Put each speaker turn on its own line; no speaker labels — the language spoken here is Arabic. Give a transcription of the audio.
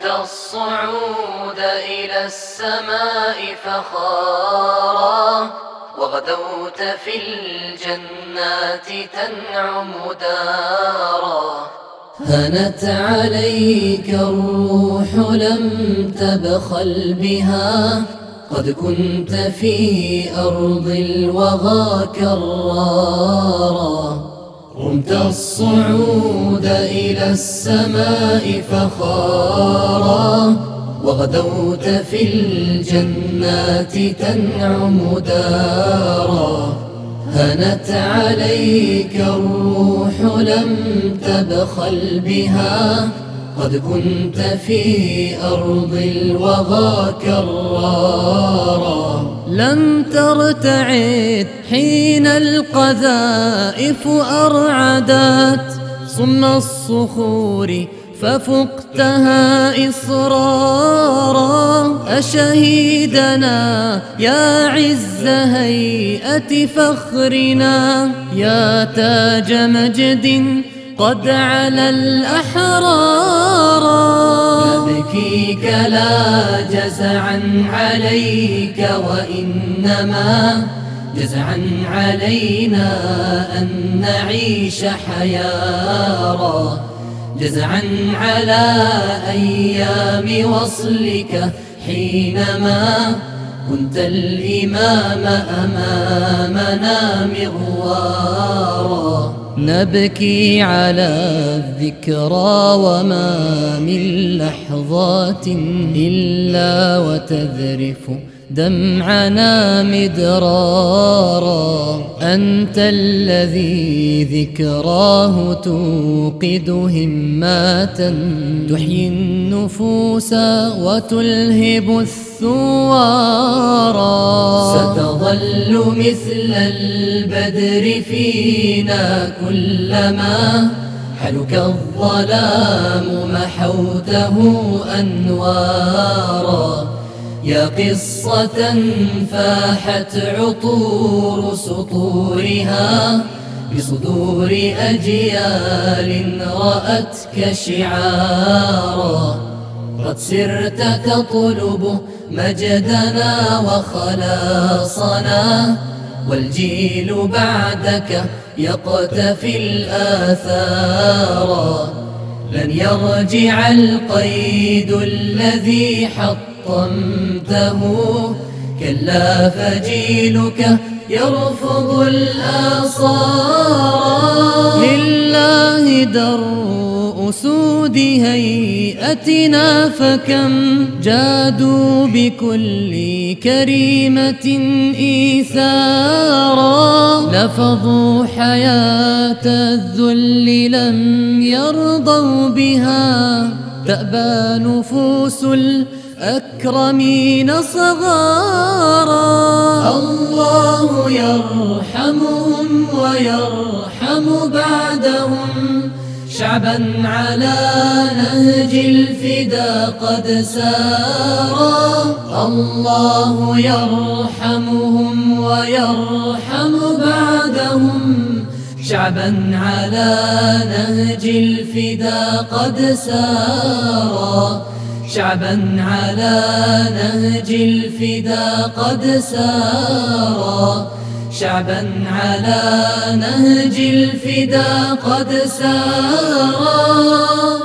رمت الصعود إلى السماء فخارا، وغدوت في الجنات تنعم دارا. هنت عليك الروح لم تبخل بها، قد كنت في أرض الوغى كرارا. رمت الصعود إلى السماء فخارا، وغدوت في الجنات تنعم دارا. هنت عليك الروح لم تبخل بها، قد كنت في أرض الوغى كرارا. لم ترتعد حين القذائف أرعدت صم الصخور ففقتها إصرارا. أشهيدنا يا عز هيئة فخرنا، يا تاج مجد قد على الأحرار. نبكيك لا جزعا عليك، وإنما جزعا علينا أن نعيش حيارا. جزعا على أيام وصلك حينما كنت الإمام أمامنا مغوارا. نبكي على الذكرى وما من لحظات إلا وتذرف دمعنا مدرارا. أنت الذي ذكراه توقد همات، تحيي النفوس وتلهب الثوارا. ستظل مثل البدر فينا كلما حلك الظلام محوته أنوارا. يا قصة فاحت عطور سطورها بصدور أجيال رأتك شعارا. قد سرت تطلب مجدنا وخلاصنا، والجيل بعدك يقتفي الآثار. لن يرجع القيد الذي حطمته، كلا فجيلك يرفض الآثار. لله در أسود هيئتنا، فكم جادوا بكل كريمة إيثارا. لفظوا حياة الذل لم يرضوا بها، تأبى نفوس الأكرمين صغارا. الله يرحمهم ويرحم بعدهم، شعبا على نهج الفدا قد سارا. الله يرحمهم ويرحم بعدهم، شعبا على نهج الفدا قد سارا. شعبا على نهج الفدا قد سارا. شعبا على نهج الفدا قد سارا.